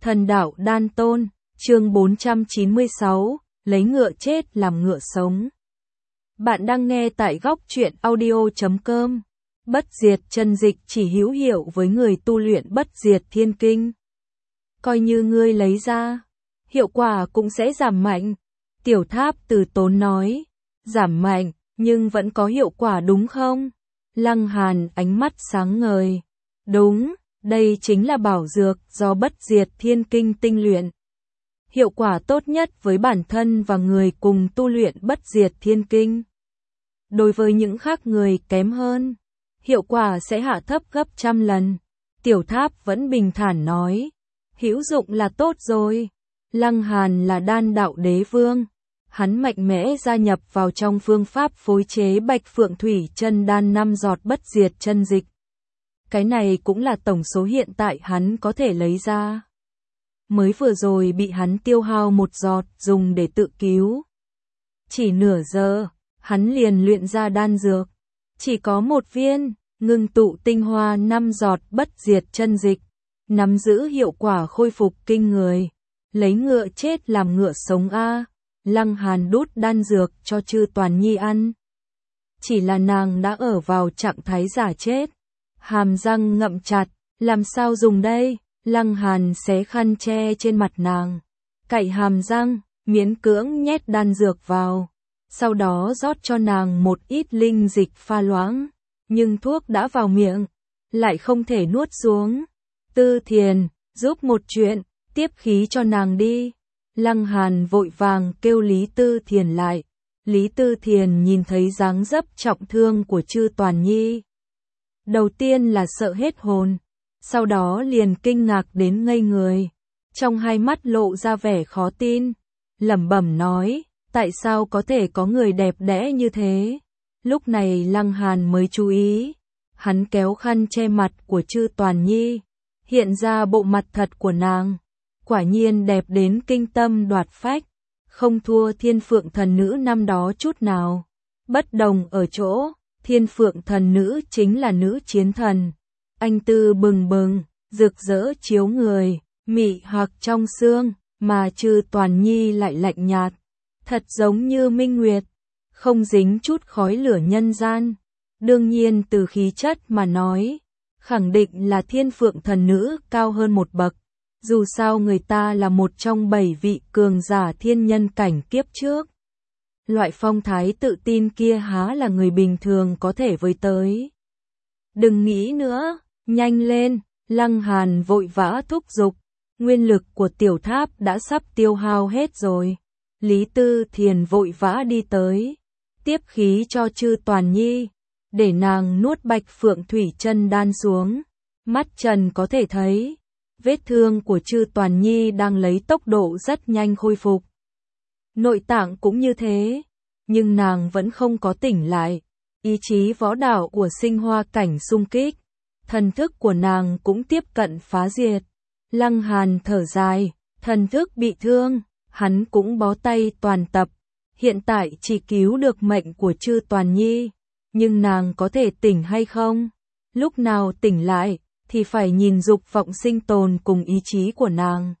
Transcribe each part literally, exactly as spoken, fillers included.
Thần đạo đan tôn, chương bốn trăm chín mươi sáu, lấy ngựa chết làm ngựa sống. Bạn đang nghe tại góc truyện audio chấm com. Bất diệt chân dịch chỉ hữu hiệu với người tu luyện bất diệt thiên kinh. Coi như ngươi lấy ra, hiệu quả cũng sẽ giảm mạnh. Tiểu Tháp từ tốn nói, giảm mạnh, nhưng vẫn có hiệu quả đúng không? Lăng Hàn ánh mắt sáng ngời. Đúng, đây chính là bảo dược do bất diệt thiên kinh tinh luyện. Hiệu quả tốt nhất với bản thân và người cùng tu luyện bất diệt thiên kinh. Đối với những khác người kém hơn, hiệu quả sẽ hạ thấp gấp trăm lần. Tiểu Tháp vẫn bình thản nói, hữu dụng là tốt rồi. Lăng Hàn là đan đạo đế vương. Hắn mạnh mẽ gia nhập vào trong phương pháp phối chế Bạch Phượng Thủy chân đan năm giọt bất diệt chân dịch. Cái này cũng là tổng số hiện tại hắn có thể lấy ra. Mới vừa rồi bị hắn tiêu hao một giọt dùng để tự cứu. Chỉ nửa giờ, hắn liền luyện ra đan dược. Chỉ có một viên, ngưng tụ tinh hoa năm giọt bất diệt chân dịch. Nắm giữ hiệu quả khôi phục kinh người. Lấy ngựa chết làm ngựa sống a. Lăng Hàn đút đan dược cho Chư Toàn Nhi ăn. Chỉ là nàng đã ở vào trạng thái giả chết. Hàm răng ngậm chặt, làm sao dùng đây? Lăng Hàn xé khăn che trên mặt nàng, cạy hàm răng, miễn cưỡng nhét đan dược vào, sau đó rót cho nàng một ít linh dịch pha loãng, nhưng thuốc đã vào miệng, lại không thể nuốt xuống. Tư Thiền, giúp một chuyện, tiếp khí cho nàng đi. Lăng Hàn vội vàng kêu Lý Tư Thiền lại. Lý Tư Thiền nhìn thấy dáng dấp trọng thương của Chư Toàn Nhi. Đầu tiên là sợ hết hồn, sau đó liền kinh ngạc đến ngây người. Trong hai mắt lộ ra vẻ khó tin, lẩm bẩm nói, tại sao có thể có người đẹp đẽ như thế? Lúc này Lăng Hàn mới chú ý, hắn kéo khăn che mặt của Chư Toàn Nhi, hiện ra bộ mặt thật của nàng. Quả nhiên đẹp đến kinh tâm đoạt phách, không thua Thiên Phượng thần nữ năm đó chút nào. Bất đồng ở chỗ, Thiên Phượng thần nữ chính là nữ chiến thần. Anh tư bừng bừng, rực rỡ chiếu người, mị hoặc trong xương, mà Chư Toàn Nhi lại lạnh nhạt. Thật giống như minh nguyệt, không dính chút khói lửa nhân gian. Đương nhiên từ khí chất mà nói, khẳng định là Thiên Phượng thần nữ cao hơn một bậc. Dù sao người ta là một trong bảy vị cường giả thiên nhân cảnh kiếp trước. Loại phong thái tự tin kia há là người bình thường có thể với tới. Đừng nghĩ nữa, nhanh lên, Lăng Hàn vội vã thúc giục. Nguyên lực của Tiểu Tháp đã sắp tiêu hao hết rồi. Lý Tư Thiền vội vã đi tới, tiếp khí cho Chư Toàn Nhi, để nàng nuốt Bạch Phượng Thủy chân đan xuống. Mắt trần có thể thấy, vết thương của Chư Toàn Nhi đang lấy tốc độ rất nhanh khôi phục. Nội tạng cũng như thế, nhưng nàng vẫn không có tỉnh lại. Ý chí võ đạo của sinh hoa cảnh xung kích, thần thức của nàng cũng tiếp cận phá diệt. Lăng Hàn thở dài, thần thức bị thương, hắn cũng bó tay toàn tập. Hiện tại chỉ cứu được mệnh của Chư Toàn Nhi, nhưng nàng có thể tỉnh hay không? Lúc nào tỉnh lại, thì phải nhìn dục vọng sinh tồn cùng ý chí của nàng.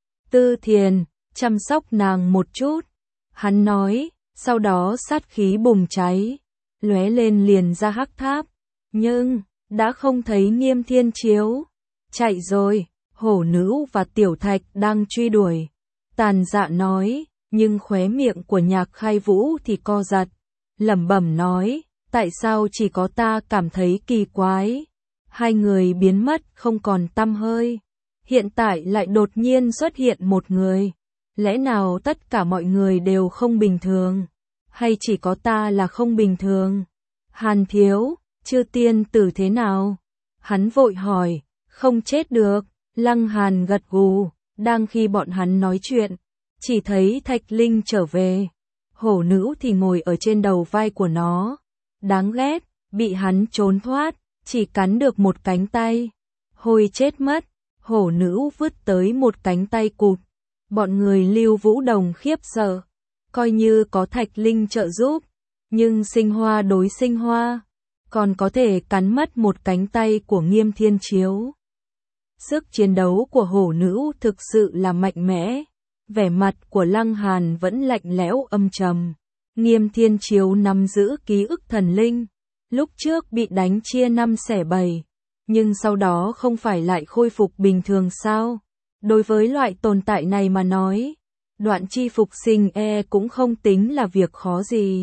Tư Thiền, chăm sóc nàng một chút. Hắn nói, sau đó sát khí bùng cháy, lóe lên liền ra hắc tháp. Nhưng, đã không thấy Nghiêm Thiên Chiếu. Chạy rồi, Hổ Nữ và Tiểu Thạch đang truy đuổi. Tàn Dạ nói, nhưng khóe miệng của Nhạc Khai Vũ thì co giật. Lẩm bẩm nói, tại sao chỉ có ta cảm thấy kỳ quái? Hai người biến mất không còn tăm hơi. Hiện tại lại đột nhiên xuất hiện một người. Lẽ nào tất cả mọi người đều không bình thường? Hay chỉ có ta là không bình thường? Hàn thiếu, Chư tiên tử thế nào? Hắn vội hỏi, không chết được. Lăng Hàn gật gù, đang khi bọn hắn nói chuyện, chỉ thấy Thạch Linh trở về. Hổ Nữ thì ngồi ở trên đầu vai của nó. Đáng ghét, bị hắn trốn thoát, chỉ cắn được một cánh tay. Hồi chết mất, Hổ Nữ vứt tới một cánh tay cụt. Bọn người Lưu Vũ Đồng khiếp sợ, coi như có Thạch Linh trợ giúp, nhưng sinh hoa đối sinh hoa, còn có thể cắn mất một cánh tay của Nghiêm Thiên Chiếu. Sức chiến đấu của hổ nữ thực sự là mạnh mẽ. Vẻ mặt của Lăng Hàn vẫn lạnh lẽo âm trầm. Nghiêm Thiên Chiếu nắm giữ ký ức thần linh. Lúc trước bị đánh chia năm xẻ bảy. Nhưng sau đó không phải lại khôi phục bình thường sao? Đối với loại tồn tại này mà nói, đoạn chi phục sinh e cũng không tính là việc khó gì.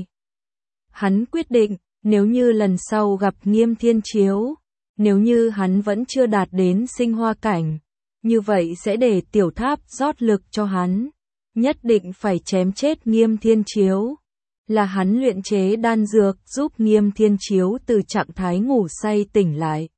Hắn quyết định, nếu như lần sau gặp Nghiêm Thiên Chiếu, nếu như hắn vẫn chưa đạt đến sinh hoa cảnh, như vậy sẽ để tiểu tháp rót lực cho hắn. Nhất định phải chém chết Nghiêm Thiên Chiếu. Là hắn luyện chế đan dược giúp Nghiêm Thiên Chiếu từ trạng thái ngủ say tỉnh lại.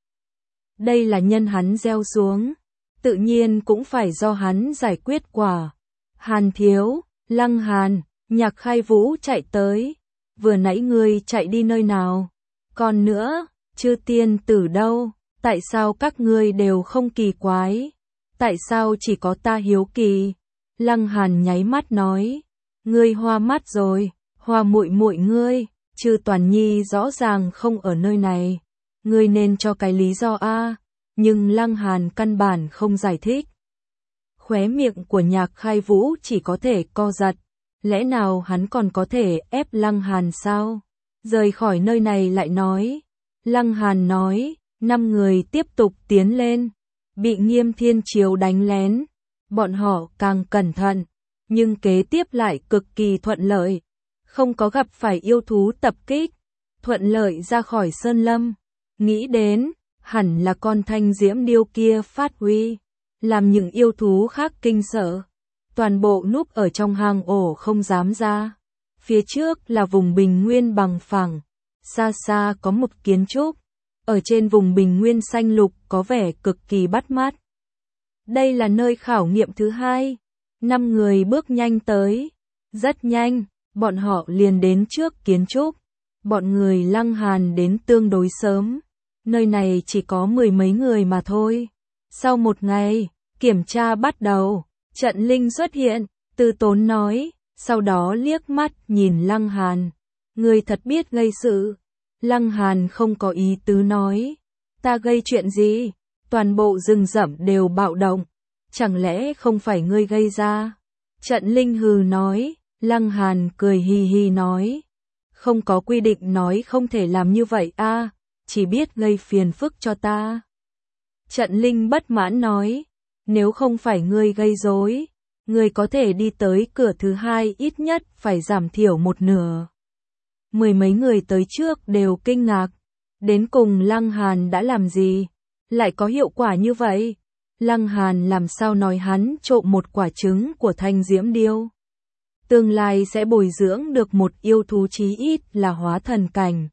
Đây là nhân hắn gieo xuống, tự nhiên cũng phải do hắn giải quyết quả. Hàn thiếu, Lăng Hàn, Nhạc Khai Vũ chạy tới. Vừa nãy ngươi chạy đi nơi nào? Còn nữa, chư tiên tử đâu? Tại sao các ngươi đều không kỳ quái? Tại sao chỉ có ta hiếu kỳ? Lăng Hàn nháy mắt nói, ngươi hoa mắt rồi, hoa muội muội ngươi, Trư Toàn Nhi rõ ràng không ở nơi này, ngươi nên cho cái lý do a. Nhưng Lăng Hàn căn bản không giải thích. Khóe miệng của Nhạc Khai Vũ chỉ có thể co giật, lẽ nào hắn còn có thể ép Lăng Hàn sao? Rời khỏi nơi này lại nói. Lăng Hàn nói, năm người tiếp tục tiến lên, bị Nghiêm Thiên Chiếu đánh lén, bọn họ càng cẩn thận, nhưng kế tiếp lại cực kỳ thuận lợi, không có gặp phải yêu thú tập kích, thuận lợi ra khỏi sơn lâm. Nghĩ đến, hẳn là con thanh diễm điêu kia phát huy, làm những yêu thú khác kinh sợ, toàn bộ núp ở trong hang ổ không dám ra. Phía trước là vùng bình nguyên bằng phẳng, xa xa có một kiến trúc, ở trên vùng bình nguyên xanh lục có vẻ cực kỳ bắt mắt. Đây là nơi khảo nghiệm thứ hai. Năm người bước nhanh tới, rất nhanh, bọn họ liền đến trước kiến trúc. Bọn người Lăng Hàn đến tương đối sớm, nơi này chỉ có mười mấy người mà thôi. Sau một ngày, kiểm tra bắt đầu, trận linh xuất hiện, Tư Tốn nói, sau đó liếc mắt nhìn Lăng Hàn. Người thật biết gây sự. Lăng Hàn không có ý tứ nói, ta gây chuyện gì? Toàn bộ rừng rậm đều bạo động, chẳng lẽ không phải ngươi gây ra? Trận linh hừ nói. Lăng Hàn cười hì hì nói, không có quy định nói không thể làm như vậy a, chỉ biết gây phiền phức cho ta. Trận linh bất mãn nói, nếu không phải ngươi gây rối, ngươi có thể đi tới cửa thứ hai ít nhất phải giảm thiểu một nửa. Mười mấy người tới trước đều kinh ngạc, đến cùng Lăng Hàn đã làm gì, lại có hiệu quả như vậy? Lăng Hàn làm sao nói hắn trộm một quả trứng của thanh diễm điêu, tương lai sẽ bồi dưỡng được một yêu thú chí ít là hóa thần cảnh.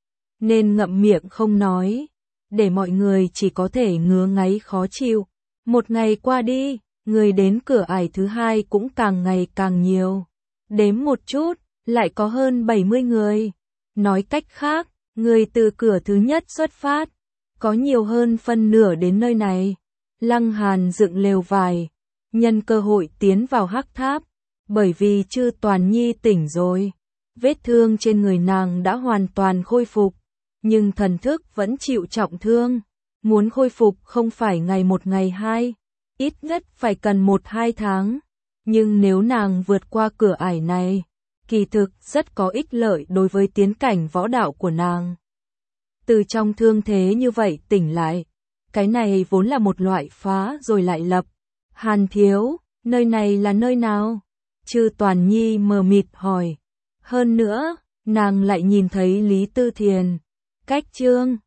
Nên ngậm miệng không nói, để mọi người chỉ có thể ngứa ngáy khó chịu. Một ngày qua đi, người đến cửa ải thứ hai cũng càng ngày càng nhiều. Đếm một chút, lại có hơn bảy mươi người. Nói cách khác, người từ cửa thứ nhất xuất phát, có nhiều hơn phân nửa đến nơi này. Lăng Hàn dựng lều vải, nhân cơ hội tiến vào hắc tháp. Bởi vì Trư Toàn Nhi tỉnh rồi, vết thương trên người nàng đã hoàn toàn khôi phục, nhưng thần thức vẫn chịu trọng thương. Muốn khôi phục không phải ngày một ngày hai, ít nhất phải cần một hai tháng. Nhưng nếu nàng vượt qua cửa ải này, kỳ thực rất có ích lợi đối với tiến cảnh võ đạo của nàng. Từ trong thương thế như vậy tỉnh lại, cái này vốn là một loại phá rồi lại lập. Hàn thiếu, nơi này là nơi nào? Trư Toàn Nhi mờ mịt hỏi. Hơn nữa, nàng lại nhìn thấy Lý Tư Thiền. Cách Trương,